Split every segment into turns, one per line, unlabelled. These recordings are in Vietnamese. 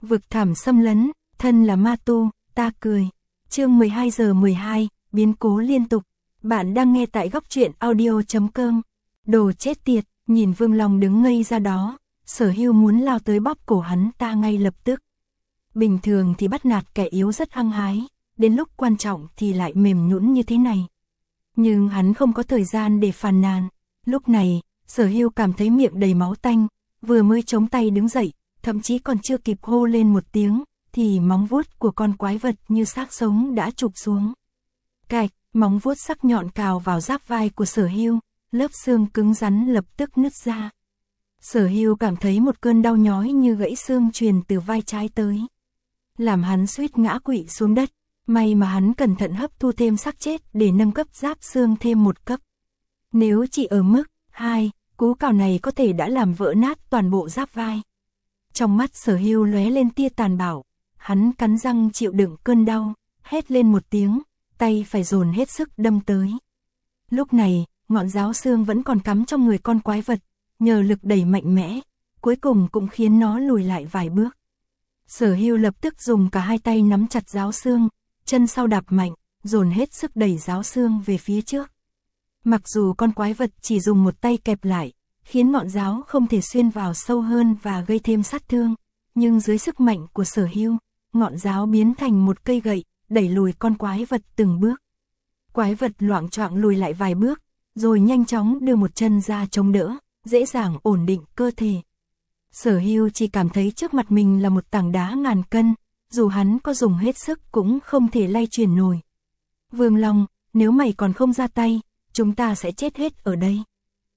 Vực thẳm xâm lấn, thân là ma tu, ta cười. Chương 12 giờ 12, biến cố liên tục. Bạn đang nghe tại góc truyện audio.com. Đồ chết tiệt, nhìn Vương Long đứng ngây ra đó, Sở Hưu muốn lao tới bóp cổ hắn ta ngay lập tức. Bình thường thì bắt nạt kẻ yếu rất hăng hái, đến lúc quan trọng thì lại mềm nhũn như thế này. Nhưng hắn không có thời gian để phàn nàn. Lúc này, Sở Hưu cảm thấy miệng đầy máu tanh, vừa mới chống tay đứng dậy, thậm chí còn chưa kịp hô lên một tiếng, thì móng vuốt của con quái vật như xác sống đã chụp xuống. Cạch, móng vuốt sắc nhọn cào vào giáp vai của Sở Hưu, lớp xương cứng rắn lập tức nứt ra. Sở Hưu cảm thấy một cơn đau nhói như gãy xương truyền từ vai trái tới, làm hắn suýt ngã quỵ xuống đất. May mà hắn cẩn thận hấp thu thêm xác chết để nâng cấp giáp xương thêm một cấp. Nếu chỉ ở mức 2, cú cào này có thể đã làm vỡ nát toàn bộ giáp vai. Trong mắt Sở Hưu lóe lên tia tàn bạo, hắn cắn răng chịu đựng cơn đau, hét lên một tiếng, tay phải dồn hết sức đâm tới. Lúc này, ngọn giáo xương vẫn còn cắm trong người con quái vật, nhờ lực đẩy mạnh mẽ, cuối cùng cũng khiến nó lùi lại vài bước. Sở Hưu lập tức dùng cả hai tay nắm chặt giáo xương, chân sau đạp mạnh, dồn hết sức đẩy giáo xương về phía trước. Mặc dù con quái vật chỉ dùng một tay kẹp lại, khiến ngọn giáo không thể xuyên vào sâu hơn và gây thêm sát thương, nhưng dưới sức mạnh của Sở Hưu, ngọn giáo biến thành một cây gậy, đẩy lùi con quái vật từng bước. Quái vật loạng choạng lùi lại vài bước, rồi nhanh chóng đưa một chân ra chống đỡ, dễ dàng ổn định cơ thể. Sở Hưu chỉ cảm thấy trước mặt mình là một tảng đá ngàn cân, dù hắn có dùng hết sức cũng không thể lay chuyển nổi. Vương Long, nếu mày còn không ra tay, chúng ta sẽ chết hết ở đây.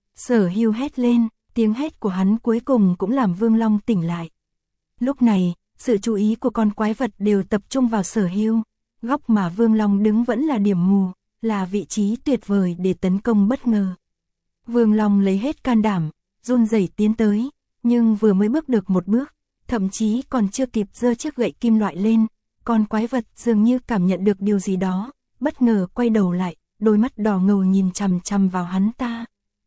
Sở Hưu hét lên, tiếng hét của hắn cuối cùng cũng làm Vương Long tỉnh lại. Lúc này, sự chú ý của con quái vật đều tập trung vào Sở Hưu. Góc mà Vương Long đứng vẫn là điểm mù, là vị trí tuyệt vời để tấn công bất ngờ. Vương Long lấy hết can đảm, run rẩy tiến tới, nhưng vừa mới bước được một bước, thậm chí còn chưa kịp giơ chiếc gậy kim loại lên, con quái vật dường như cảm nhận được điều gì đó, bất ngờ quay đầu lại, đôi mắt đỏ ngầu nhìn chằm chằm vào hắn ta.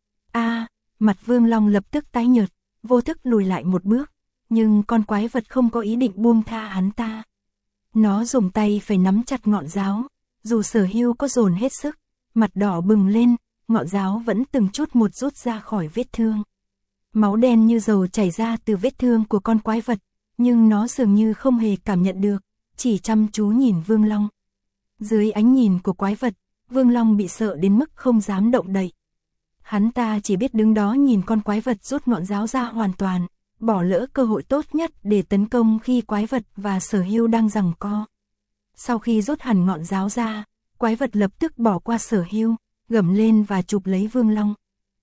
Mặt Vương Long lập tức tái nhợt, vô thức lùi lại một bước, nhưng con quái vật không có ý định buông tha hắn ta. Nó dùng tay phải nắm chặt ngọn giáo, dù Sở Hưu có dồn hết sức, mặt đỏ bừng lên, ngọn giáo vẫn từng chút một rút ra khỏi vết thương. Máu đen như dầu chảy ra từ vết thương của con quái vật, nhưng nó dường như không hề cảm nhận được, chỉ chăm chú nhìn Vương Long. Dưới ánh nhìn của quái vật, Vương Long bị sợ đến mức không dám động đậy. Hắn ta chỉ biết đứng đó nhìn con quái vật rút ngọn giáo ra hoàn toàn, bỏ lỡ cơ hội tốt nhất để tấn công khi quái vật và Sở Hưu đang giằng co. Sau khi rút hẳn ngọn giáo ra, quái vật lập tức bỏ qua Sở Hưu, gầm lên và chụp lấy Vương Long.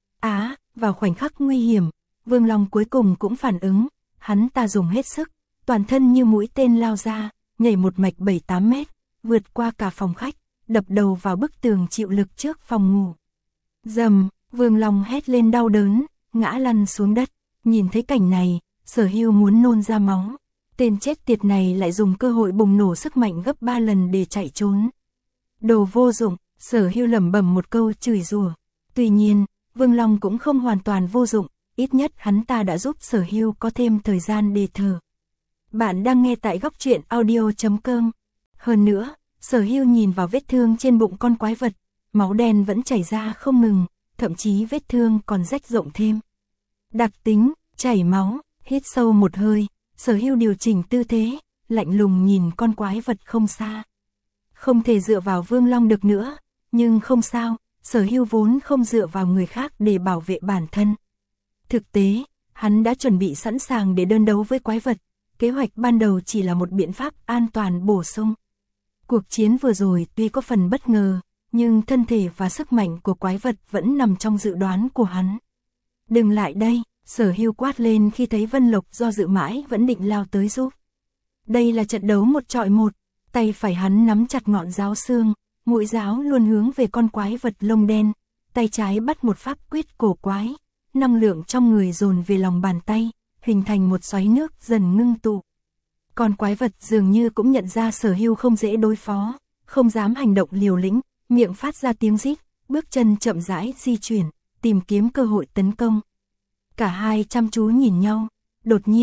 Vào khoảnh khắc nguy hiểm, Vương Long cuối cùng cũng phản ứng, hắn ta dùng hết sức, toàn thân như mũi tên lao ra, nhảy một mạch 7-8 mét, vượt qua cả phòng khách, đập đầu vào bức tường chịu lực trước phòng ngủ. Rầm, Vương Long hét lên đau đớn, ngã lăn xuống đất. Nhìn thấy cảnh này, Sở Hưu muốn nôn ra máu. Tên chết tiệt này lại dùng cơ hội bùng nổ sức mạnh gấp 3 lần để chạy trốn. Đồ vô dụng, Sở Hưu lẩm bẩm một câu chửi rủa. Tuy nhiên, Vương Long cũng không hoàn toàn vô dụng, ít nhất hắn ta đã giúp Sở Hưu có thêm thời gian để thở. Bạn đang nghe tại góc truyện audio.com. Hơn nữa, Sở Hưu nhìn vào vết thương trên bụng con quái vật, máu đen vẫn chảy ra không ngừng, thậm chí vết thương còn rách rộng thêm. Đặc tính, chảy máu, hít sâu một hơi, Sở Hưu điều chỉnh tư thế, lạnh lùng nhìn con quái vật không xa. Không thể dựa vào Vương Long được nữa, nhưng không sao, Sở Hưu vốn không dựa vào người khác để bảo vệ bản thân. Thực tế, hắn đã chuẩn bị sẵn sàng để đơn đấu với quái vật, kế hoạch ban đầu chỉ là một biện pháp an toàn bổ sung. Cuộc chiến vừa rồi tuy có phần bất ngờ, nhưng thân thể và sức mạnh của quái vật vẫn nằm trong dự đoán của hắn. Đừng lại đây, Sở Hưu quát lên khi thấy Vân Lộc do dự mãi vẫn định lao tới giúp. Đây là trận đấu 1 chọi 1, tay phải hắn nắm chặt ngọn giáo xương, mũi giáo luôn hướng về con quái vật lông đen, tay trái bắt một pháp quyết cổ quái, năng lượng trong người dồn về lòng bàn tay, hình thành một xoáy nước dần ngưng tụ. Con quái vật dường như cũng nhận ra Sở Hưu không dễ đối phó, không dám hành động liều lĩnh, miệng phát ra tiếng rít, bước chân chậm rãi di chuyển, tìm kiếm cơ hội tấn công. Cả hai chăm chú nhìn nhau, đột nhiên,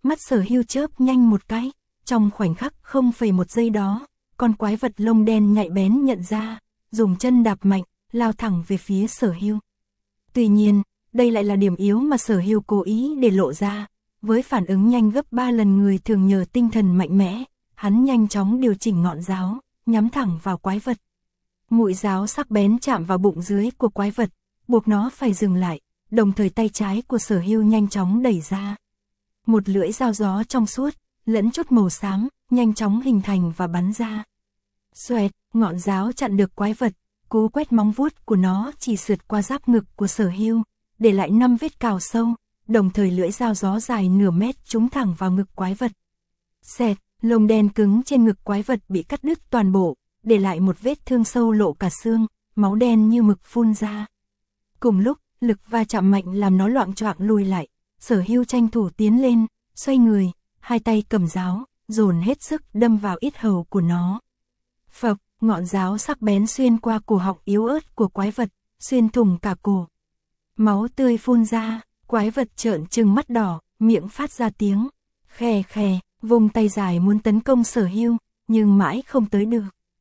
Mắt Sở Hưu chớp nhanh một cái, trong khoảnh khắc 0,1 giây đó, con quái vật lông đen nhạy bén nhận ra, dùng chân đạp mạnh, lao thẳng về phía Sở Hưu. Tuy nhiên, đây lại là điểm yếu mà Sở Hưu cố ý để lộ ra, với phản ứng nhanh gấp 3 lần người thường nhờ tinh thần mạnh mẽ, hắn nhanh chóng điều chỉnh ngọn giáo, nhắm thẳng vào quái vật. Mũi giáo sắc bén chạm vào bụng dưới của quái vật, buộc nó phải dừng lại, đồng thời tay trái của Sở Hưu nhanh chóng đẩy ra. Một lưỡi dao gió trong suốt, lẫn chút màu xám, nhanh chóng hình thành và bắn ra. Xoẹt, ngọn giáo chặn được quái vật, cú quét móng vuốt của nó chỉ sượt qua giáp ngực của Sở Hưu, để lại 5 vết cào sâu, đồng thời lưỡi dao gió dài nửa mét trúng thẳng vào ngực quái vật. Xẹt, lông đen cứng trên ngực quái vật bị cắt đứt toàn bộ, để lại một vết thương sâu lộ cả xương, máu đen như mực phun ra. Cùng lúc, lực va chạm mạnh làm nó loạng choạng lùi lại, Sở Hưu tranh thủ tiến lên, xoay người, hai tay cầm giáo, dồn hết sức đâm vào yết hầu của nó. Phập, ngọn giáo sắc bén xuyên qua cổ họng yếu ớt của quái vật, xuyên thủng cả cổ. Máu tươi phun ra, quái vật trợn trừng mắt đỏ, miệng phát ra tiếng khè khè, vùng tay dài muốn tấn công Sở Hưu, nhưng mãi không tới được.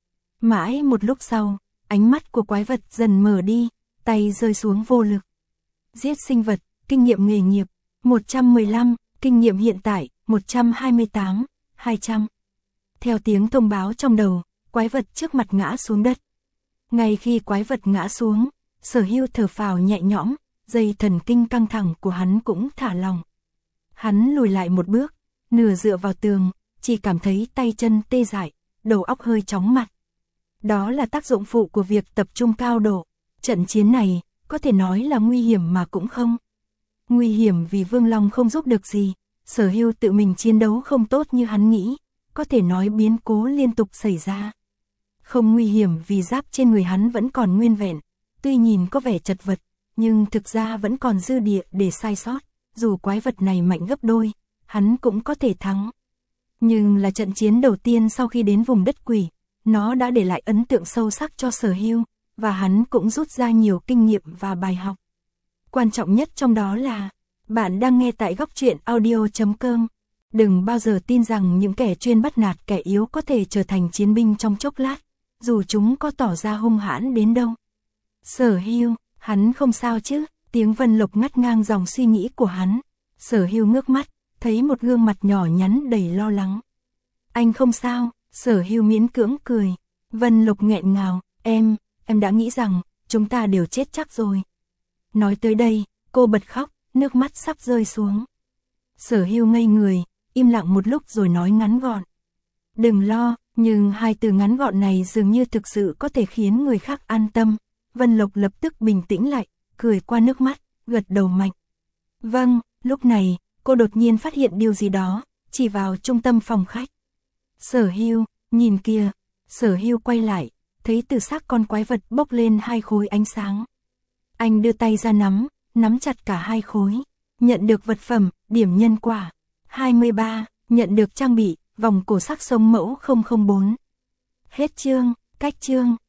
Mãi một lúc sau, ánh mắt của quái vật dần mở đi, tay rơi xuống vô lực. Giết sinh vật, kinh nghiệm nghề nghiệp, 115, kinh nghiệm hiện tại, 128, 200. Theo tiếng thông báo trong đầu, quái vật trước mặt ngã xuống đất. Ngay khi quái vật ngã xuống, Sở Hưu thở phào nhẹ nhõm, dây thần kinh căng thẳng của hắn cũng thả lỏng. Hắn lùi lại một bước, nửa dựa vào tường, chỉ cảm thấy tay chân tê dại, đầu óc hơi chóng mặt. Đó là tác dụng phụ của việc tập trung cao độ. Trận chiến này, có thể nói là nguy hiểm mà cũng không. Nguy hiểm vì Vương Long không giúp được gì, Sở Hưu tự mình chiến đấu không tốt như hắn nghĩ, có thể nói biến cố liên tục xảy ra. Không nguy hiểm vì giáp trên người hắn vẫn còn nguyên vẹn, tuy nhìn có vẻ chật vật, nhưng thực ra vẫn còn dư địa để sai sót, dù quái vật này mạnh gấp đôi, hắn cũng có thể thắng. Nhưng là trận chiến đầu tiên sau khi đến vùng đất quỷ, nó đã để lại ấn tượng sâu sắc cho Sở Hưu, và hắn cũng rút ra nhiều kinh nghiệm và bài học. Quan trọng nhất trong đó là, bạn đang nghe tại Góc Truyện Audio.com. Đừng bao giờ tin rằng những kẻ chuyên bắt nạt kẻ yếu có thể trở thành chiến binh trong chốc lát, dù chúng có tỏ ra hung hãn đến đâu. Sở Hưu, hắn không sao chứ? Tiếng Vân Lộc ngắt ngang dòng suy nghĩ của hắn. Sở Hưu ngước mắt, thấy một gương mặt nhỏ nhắn đầy lo lắng. Anh không sao, Sở Hưu miễn cưỡng cười. Vân Lộc nghẹn ngào, em đã nghĩ rằng, chúng ta đều chết chắc rồi. Nói tới đây, cô bật khóc, nước mắt sắp rơi xuống. Sở Hưu ngây người, im lặng một lúc rồi nói ngắn gọn. Đừng lo, nhưng hai từ ngắn gọn này dường như thực sự có thể khiến người khác an tâm. Vân Lộc lập tức bình tĩnh lại, cười qua nước mắt, gật đầu mạnh. Vâng, lúc này, cô đột nhiên phát hiện điều gì đó, chỉ vào trung tâm phòng khách. Sở Hưu, nhìn kìa. Sở Hưu quay lại, thấy từ xác con quái vật bốc lên hai khối ánh sáng. Anh đưa tay ra nắm chặt cả hai khối. Nhận được vật phẩm, điểm nhân quả. 23, nhận được trang bị, vòng cổ sắc sống mẫu 004. Hết chương, cách chương.